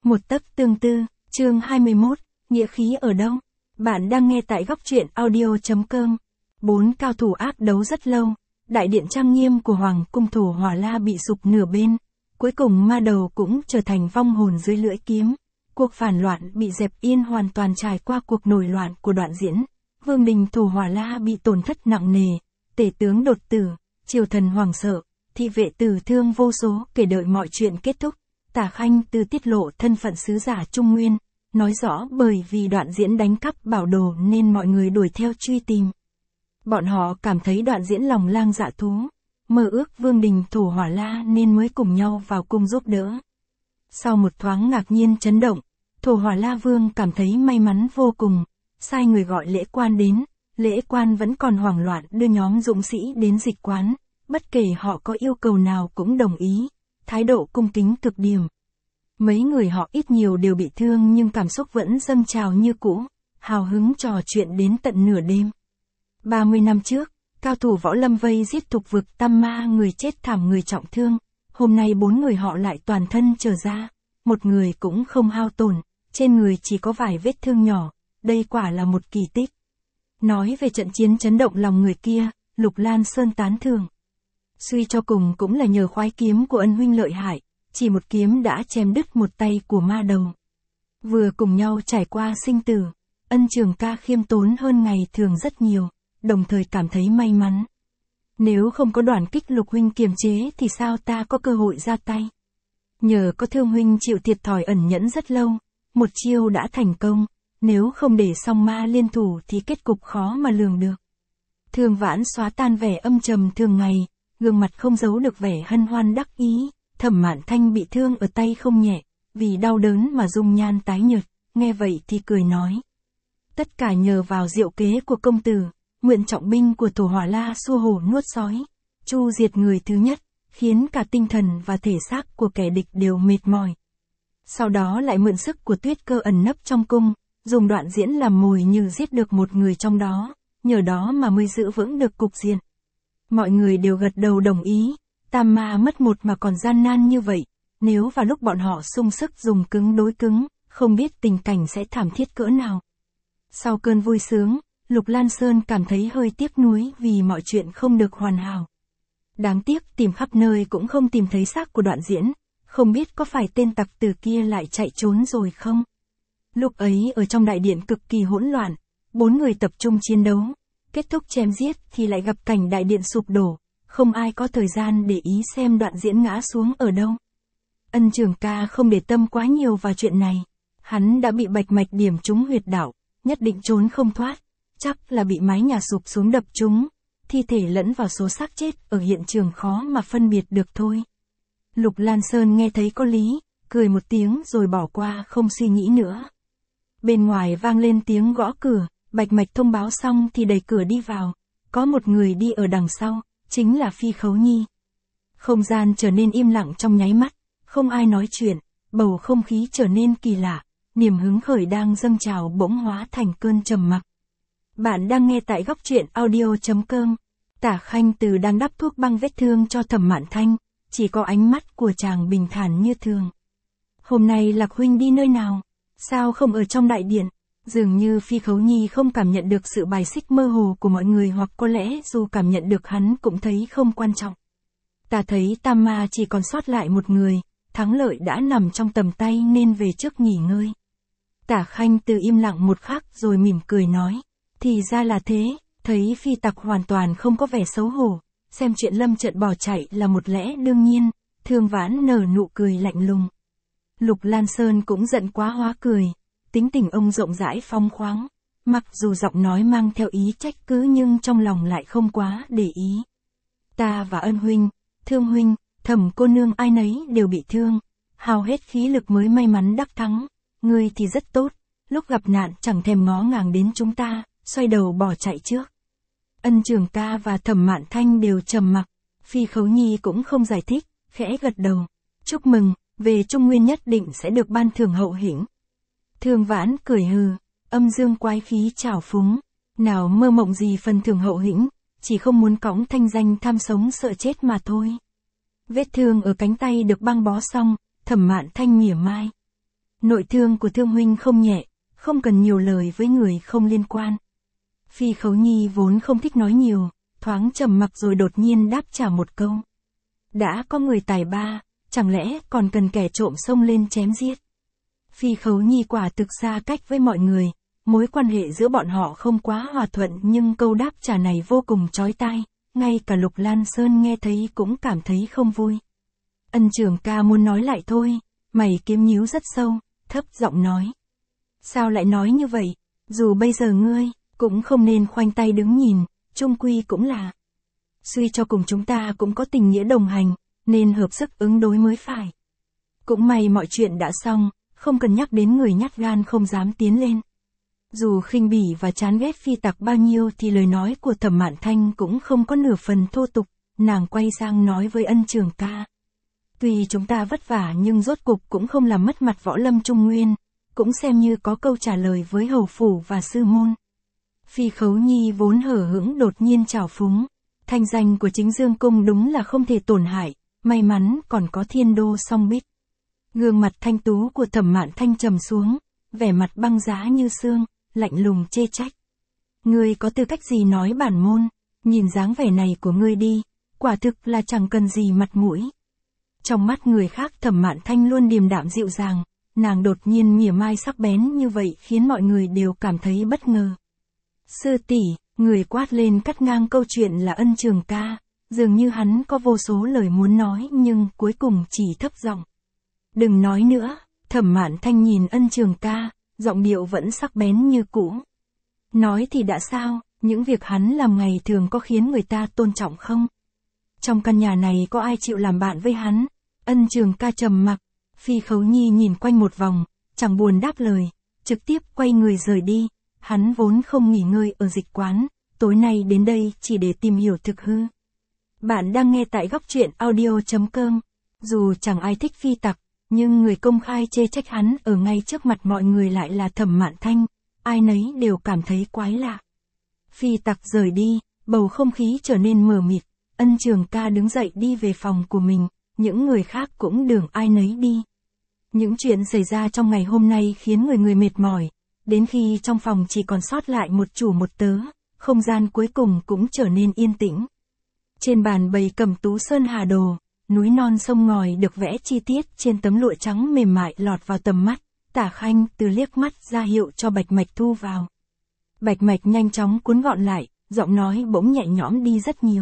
Một tấc tương tư, chương 21, nghĩa khí ở đâu? Bạn đang nghe tại góc truyện audio.com. 4 cao thủ ác đấu rất lâu, đại điện trang nghiêm của Hoàng cung Thổ Hỏa La bị sụp nửa bên, cuối cùng ma đầu cũng trở thành vong hồn dưới lưỡi kiếm. Cuộc phản loạn bị dẹp yên hoàn toàn trải qua cuộc nổi loạn của Đoạn Diễn. Vương đình Thổ Hỏa La bị tổn thất nặng nề, tể tướng đột tử, triều thần hoảng sợ, thị vệ tử thương vô số kể đợi mọi chuyện kết thúc. Tả Khanh Từ tiết lộ thân phận sứ giả Trung Nguyên, nói rõ bởi vì Đoạn Diễn đánh cắp bảo đồ nên mọi người đuổi theo truy tìm. Bọn họ cảm thấy Đoạn Diễn lòng lang dạ thú, mơ ước Vương đình Thổ Hỏa La nên mới cùng nhau vào cung giúp đỡ. Sau một thoáng ngạc nhiên chấn động, Thổ Hỏa La Vương cảm thấy may mắn vô cùng, sai người gọi lễ quan đến. Lễ quan vẫn còn hoảng loạn đưa nhóm dũng sĩ đến dịch quán, bất kể họ có yêu cầu nào cũng đồng ý, thái độ cung kính cực điểm. Mấy người họ ít nhiều đều bị thương nhưng cảm xúc vẫn dâng trào như cũ, hào hứng trò chuyện đến tận nửa đêm. 30 năm trước, cao thủ võ lâm vây giết thục vực Tam Ma, người chết thảm người trọng thương, hôm nay 4 người họ lại toàn thân trở ra, một người cũng không hao tổn, trên người chỉ có vài vết thương nhỏ, đây quả là một kỳ tích. Nói về trận chiến chấn động lòng người kia, Lục Lan Sơn tán thưởng. Suy cho cùng cũng là nhờ khoái kiếm của ân huynh lợi hại, chỉ một kiếm đã chém đứt một tay của ma đầu. Vừa cùng nhau trải qua sinh tử, Ân Trường Ca khiêm tốn hơn ngày thường rất nhiều, đồng thời cảm thấy may mắn. Nếu không có Đoàn Kích Lục huynh kiềm chế thì sao ta có cơ hội ra tay. Nhờ có Thương huynh chịu thiệt thòi ẩn nhẫn rất lâu, một chiêu đã thành công. Nếu không để song ma liên thủ thì kết cục khó mà lường được. Thương Vãn xóa tan vẻ âm trầm thường ngày, gương mặt không giấu được vẻ hân hoan đắc ý. Thẩm Mạn Thanh bị thương ở tay không nhẹ, vì đau đớn mà dung nhan tái nhợt, nghe vậy thì cười nói. Tất cả nhờ vào diệu kế của công tử, nguyện trọng binh của Thổ Hỏa La xua hổ nuốt sói, chu diệt người thứ nhất, khiến cả tinh thần và thể xác của kẻ địch đều mệt mỏi. Sau đó lại mượn sức của Tuyết Cơ ẩn nấp trong cung, dùng Đoạn Diễn làm mồi như giết được một người trong đó, nhờ đó mà mới giữ vững được cục diện. Mọi người đều gật đầu đồng ý, Tam Ma mất một mà còn gian nan như vậy, nếu vào lúc bọn họ sung sức dùng cứng đối cứng, không biết tình cảnh sẽ thảm thiết cỡ nào. Sau cơn vui sướng, Lục Lan Sơn cảm thấy hơi tiếc nuối vì mọi chuyện không được hoàn hảo. Đáng tiếc tìm khắp nơi cũng không tìm thấy xác của Đoạn Diễn, không biết có phải tên tặc tử kia lại chạy trốn rồi không? Lúc ấy ở trong đại điện cực kỳ hỗn loạn, 4 người tập trung chiến đấu, kết thúc chém giết thì lại gặp cảnh đại điện sụp đổ, không ai có thời gian để ý xem Đoạn Diễn ngã xuống ở đâu. Ân Trường Ca không để tâm quá nhiều vào chuyện này, hắn đã bị bạch mạch điểm trúng huyệt đạo, nhất định trốn không thoát, chắc là bị mái nhà sụp xuống đập trúng, thi thể lẫn vào số xác chết ở hiện trường khó mà phân biệt được thôi. Lục Lan Sơn nghe thấy có lý, cười một tiếng rồi bỏ qua không suy nghĩ nữa. Bên ngoài vang lên tiếng gõ cửa, bạch mạch thông báo xong thì đẩy cửa đi vào, có một người đi ở đằng sau, chính là Phi Khấu Nhi. Không gian trở nên im lặng trong nháy mắt, không ai nói chuyện, bầu không khí trở nên kỳ lạ, niềm hứng khởi đang dâng trào bỗng hóa thành cơn trầm mặc. Bạn đang nghe tại góc truyện audio.com. Tả Khanh Từ đang đắp thuốc băng vết thương cho Thẩm Mạn Thanh, chỉ có ánh mắt của chàng bình thản như thường. Hôm nay Lạc huynh đi nơi nào? Sao không ở trong đại điện? Dường như Phi Khấu Nhi không cảm nhận được sự bài xích mơ hồ của mọi người, hoặc có lẽ dù cảm nhận được hắn cũng thấy không quan trọng. Ta thấy Tam Ma chỉ còn sót lại một người, thắng lợi đã nằm trong tầm tay nên về trước nghỉ ngơi. Tả Khanh Từ im lặng một khắc rồi mỉm cười nói. Thì ra là thế, thấy phi tặc hoàn toàn không có vẻ xấu hổ, xem chuyện lâm trận bỏ chạy là một lẽ đương nhiên. Thương Vãn nở nụ cười lạnh lùng. Lục Lan Sơn cũng giận quá hóa cười, tính tình ông rộng rãi phóng khoáng, mặc dù giọng nói mang theo ý trách cứ nhưng trong lòng lại không quá để ý. Ta và Ân huynh, Thương huynh, Thẩm cô nương ai nấy đều bị thương, hao hết khí lực mới may mắn đắc thắng, ngươi thì rất tốt, lúc gặp nạn chẳng thèm ngó ngàng đến chúng ta, xoay đầu bỏ chạy trước. Ân Trường Ca và Thẩm Mạn Thanh đều trầm mặc, Phi Khấu Nhi cũng không giải thích, khẽ gật đầu. Chúc mừng, về Trung Nguyên nhất định sẽ được ban thưởng hậu hĩnh. Thương Vãn cười hừ, âm dương quái khí trào phúng, nào mơ mộng gì phần thưởng hậu hĩnh, chỉ không muốn cõng thanh danh tham sống sợ chết mà thôi. Vết thương ở cánh tay được băng bó xong, Thẩm Mạn Thanh mỉa mai. Nội thương của Thương huynh không nhẹ, không cần nhiều lời với người không liên quan. Phi Khấu Nhi vốn không thích nói nhiều, thoáng trầm mặc rồi đột nhiên đáp trả một câu. Đã có người tài ba, chẳng lẽ còn cần kẻ trộm xông lên chém giết. Phi Khấu Nhi quả thực xa cách với mọi người, mối quan hệ giữa bọn họ không quá hòa thuận, nhưng câu đáp trả này vô cùng chói tai, ngay cả Lục Lan Sơn nghe thấy cũng cảm thấy không vui. Ân Trường ca muốn nói lại thôi, mày kiếm nhíu rất sâu, thấp giọng nói. Sao lại nói như vậy, dù bây giờ ngươi, cũng không nên khoanh tay đứng nhìn, chung quy cũng là. Suy cho cùng chúng ta cũng có tình nghĩa đồng hành, nên hợp sức ứng đối mới phải. Cũng may mọi chuyện đã xong, không cần nhắc đến người nhát gan không dám tiến lên. Dù khinh bỉ và chán ghét Phi Tặc bao nhiêu thì lời nói của Thẩm Mạn Thanh cũng không có nửa phần thô tục, nàng quay sang nói với Ân Trường ca. Tuy chúng ta vất vả nhưng rốt cục cũng không làm mất mặt võ lâm Trung Nguyên, cũng xem như có câu trả lời với hầu phủ và sư môn. Phi Khấu Nhi vốn hở hững đột nhiên trào phúng, thanh danh của Chính Dương Cung đúng là không thể tổn hại, may mắn còn có Thiên Đô Song Bích. Gương mặt thanh tú của Thẩm Mạn Thanh trầm xuống, vẻ mặt băng giá như xương, lạnh lùng chê trách. Ngươi có tư cách gì nói bản môn, nhìn dáng vẻ này của ngươi đi, quả thực là chẳng cần gì mặt mũi. Trong mắt người khác Thẩm Mạn Thanh luôn điềm đạm dịu dàng, nàng đột nhiên mỉa mai sắc bén như vậy khiến mọi người đều cảm thấy bất ngờ. Sư tỷ, người quát lên cắt ngang câu chuyện là Ân Trường ca, dường như hắn có vô số lời muốn nói nhưng cuối cùng chỉ thấp giọng. Đừng nói nữa, Thẩm Mạn Thanh nhìn Ân Trường ca, giọng điệu vẫn sắc bén như cũ. Nói thì đã sao, những việc hắn làm ngày thường có khiến người ta tôn trọng không? Trong căn nhà này có ai chịu làm bạn với hắn? Ân Trường ca trầm mặc, Phi Khấu Nhi nhìn quanh một vòng, chẳng buồn đáp lời, trực tiếp quay người rời đi. Hắn vốn không nghỉ ngơi ở dịch quán, tối nay đến đây chỉ để tìm hiểu thực hư. Bạn đang nghe tại góc truyện audio.com. Dù chẳng ai thích Phi Tặc, nhưng người công khai chê trách hắn ở ngay trước mặt mọi người lại là Thẩm Mạn Thanh, ai nấy đều cảm thấy quái lạ. Phi Tặc rời đi, bầu không khí trở nên mờ mịt, Ân Trường ca đứng dậy đi về phòng của mình, những người khác cũng đường ai nấy đi. Những chuyện xảy ra trong ngày hôm nay khiến người người mệt mỏi, đến khi trong phòng chỉ còn sót lại một chủ một tớ, không gian cuối cùng cũng trở nên yên tĩnh. Trên bàn bày Cẩm Tú Sơn Hà Đồ, núi non sông ngòi được vẽ chi tiết trên tấm lụa trắng mềm mại lọt vào tầm mắt, Tả Khanh Từ liếc mắt ra hiệu cho Bạch Mạch thu vào. Bạch Mạch nhanh chóng cuốn gọn lại, giọng nói bỗng nhẹ nhõm đi rất nhiều.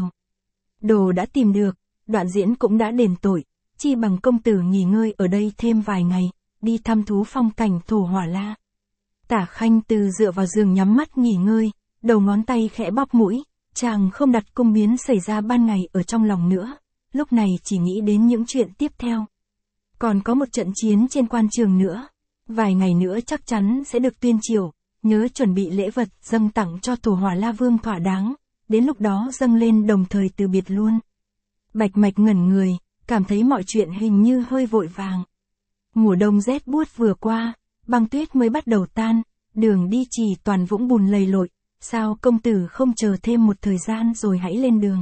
Đồ đã tìm được, đoạn diễn cũng đã đền tội, chi bằng công tử nghỉ ngơi ở đây thêm vài ngày, đi thăm thú phong cảnh Thổ Hỏa La. Tả Khanh Từ dựa vào giường nhắm mắt nghỉ ngơi, đầu ngón tay khẽ bóp mũi, chàng không đặt cung biến xảy ra ban ngày ở trong lòng nữa, lúc này chỉ nghĩ đến những chuyện tiếp theo. Còn có một trận chiến trên quan trường nữa, vài ngày nữa chắc chắn sẽ được tuyên triều, nhớ chuẩn bị lễ vật dâng tặng cho Thổ Hỏa La Vương thỏa đáng, đến lúc đó dâng lên đồng thời từ biệt luôn. Bạch Mạch ngẩn người, cảm thấy mọi chuyện hình như hơi vội vàng. Mùa đông rét buốt vừa qua, băng tuyết mới bắt đầu tan, đường đi chỉ toàn vũng bùn lầy lội, sao công tử không chờ thêm một thời gian rồi hãy lên đường.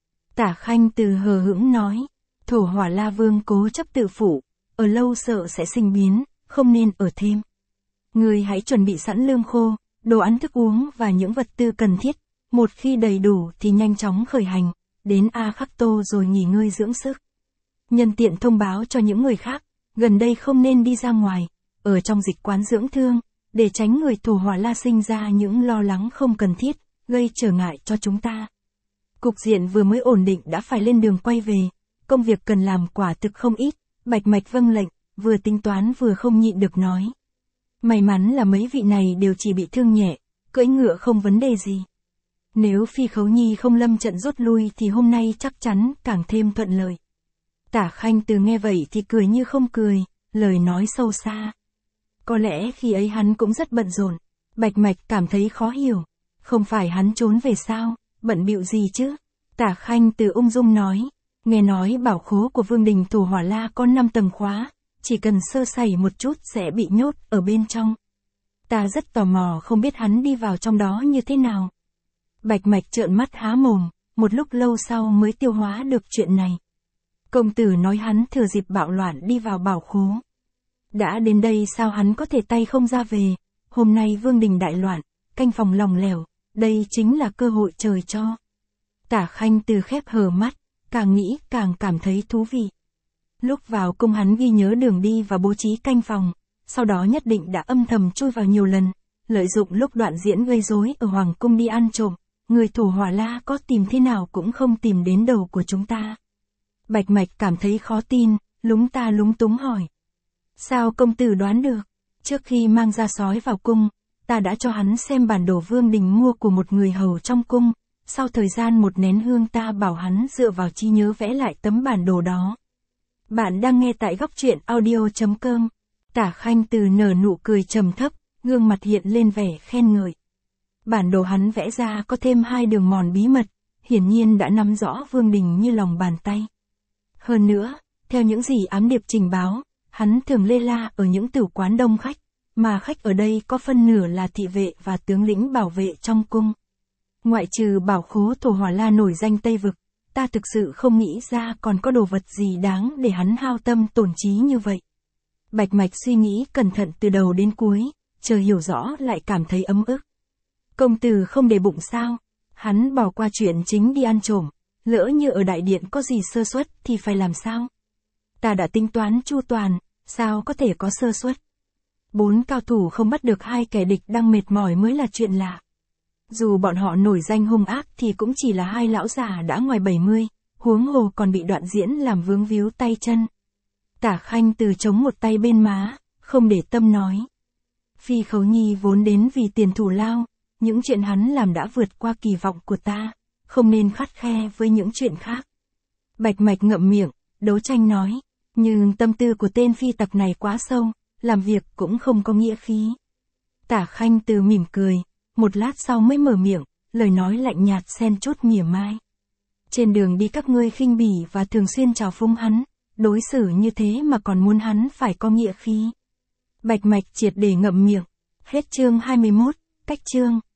Tả Khanh Từ hờ hững nói, Thổ Hỏa La Vương cố chấp tự phụ, ở lâu sợ sẽ sinh biến, không nên ở thêm. Người hãy chuẩn bị sẵn lương khô, đồ ăn thức uống và những vật tư cần thiết, một khi đầy đủ thì nhanh chóng khởi hành, đến A Khắc Tô rồi nghỉ ngơi dưỡng sức. Nhân tiện thông báo cho những người khác, gần đây không nên đi ra ngoài, ở trong dịch quán dưỡng thương, để tránh người Thổ Hỏa La sinh ra những lo lắng không cần thiết, gây trở ngại cho chúng ta. Cục diện vừa mới ổn định đã phải lên đường quay về, công việc cần làm quả thực không ít, Bạch Mạch vâng lệnh, vừa tính toán vừa không nhịn được nói. May mắn là mấy vị này đều chỉ bị thương nhẹ, cưỡi ngựa không vấn đề gì. Nếu Phi Khấu Nhi không lâm trận rút lui thì hôm nay chắc chắn càng thêm thuận lợi. Tả Khanh Từ nghe vậy thì cười như không cười, lời nói sâu xa. Có lẽ khi ấy hắn cũng rất bận rộn. Bạch Mạch cảm thấy khó hiểu. Không phải hắn trốn về sao, bận bịu gì chứ? Tả Khanh Từ ung dung nói. Nghe nói bảo khố của Vương đình Thổ Hỏa La có 5 tầng khóa, chỉ cần sơ sẩy một chút sẽ bị nhốt ở bên trong. Ta rất tò mò không biết hắn đi vào trong đó như thế nào. Bạch Mạch trợn mắt há mồm, một lúc lâu sau mới tiêu hóa được chuyện này. Công tử nói hắn thừa dịp bạo loạn đi vào bảo khố. Đã đến đây sao hắn có thể tay không ra về, hôm nay Vương Đình đại loạn, canh phòng lòng lẻo, đây chính là cơ hội trời cho. Tả Khanh Từ khép hờ mắt, càng nghĩ càng cảm thấy thú vị. Lúc vào cung hắn ghi nhớ đường đi và bố trí canh phòng, sau đó nhất định đã âm thầm chui vào nhiều lần, lợi dụng lúc đoạn diễn gây rối ở Hoàng cung đi ăn trộm, người thủ Hỏa La có tìm thế nào cũng không tìm đến đầu của chúng ta. Bạch Mạch cảm thấy khó tin, lúng ta lúng túng hỏi. Sao công tử đoán được? Trước khi mang ra sói vào cung, ta đã cho hắn xem bản đồ Vương Đình mua của một người hầu trong cung, sau thời gian một nén hương ta bảo hắn dựa vào trí nhớ vẽ lại tấm bản đồ đó. Bạn đang nghe tại góc truyện audio.com. Tả Khanh Từ nở nụ cười trầm thấp, gương mặt hiện lên vẻ khen ngợi. Bản đồ hắn vẽ ra có thêm 2 đường mòn bí mật, hiển nhiên đã nắm rõ Vương Đình như lòng bàn tay. Hơn nữa, theo những gì ám điệp trình báo, hắn thường lê la ở những tử quán đông khách, mà khách ở đây có phân nửa là thị vệ và tướng lĩnh bảo vệ trong cung. Ngoại trừ bảo khố Thổ Hỏa La nổi danh Tây Vực, ta thực sự không nghĩ ra còn có đồ vật gì đáng để hắn hao tâm tổn trí như vậy. Bạch Mạch suy nghĩ cẩn thận từ đầu đến cuối, chờ hiểu rõ lại cảm thấy ấm ức. Công tử không để bụng sao? Hắn bỏ qua chuyện chính đi ăn trộm, lỡ như ở đại điện có gì sơ suất thì phải làm sao? Ta đã tính toán chu toàn, sao có thể có sơ suất? 4 cao thủ không bắt được 2 kẻ địch đang mệt mỏi mới là chuyện lạ. Dù bọn họ nổi danh hung ác thì cũng chỉ là 2 lão già đã ngoài 70, huống hồ còn bị đoạn diễn làm vướng víu tay chân. Tả Khanh Từ chống một tay bên má, không để tâm nói. Phi Khấu Nhi vốn đến vì tiền thù lao, những chuyện hắn làm đã vượt qua kỳ vọng của ta, không nên khắt khe với những chuyện khác. Bạch Mạch ngậm miệng, đấu tranh nói, nhưng tâm tư của tên phi tặc này quá sâu, làm việc cũng không có nghĩa khí. Tả Khanh Từ mỉm cười, một lát sau mới mở miệng, lời nói lạnh nhạt xen chút mỉa mai. Trên đường đi các ngươi khinh bỉ và thường xuyên trào phúng hắn, đối xử như thế mà còn muốn hắn phải có nghĩa khí. Bạch Mạch triệt để ngậm miệng. Hết chương 21, cách chương.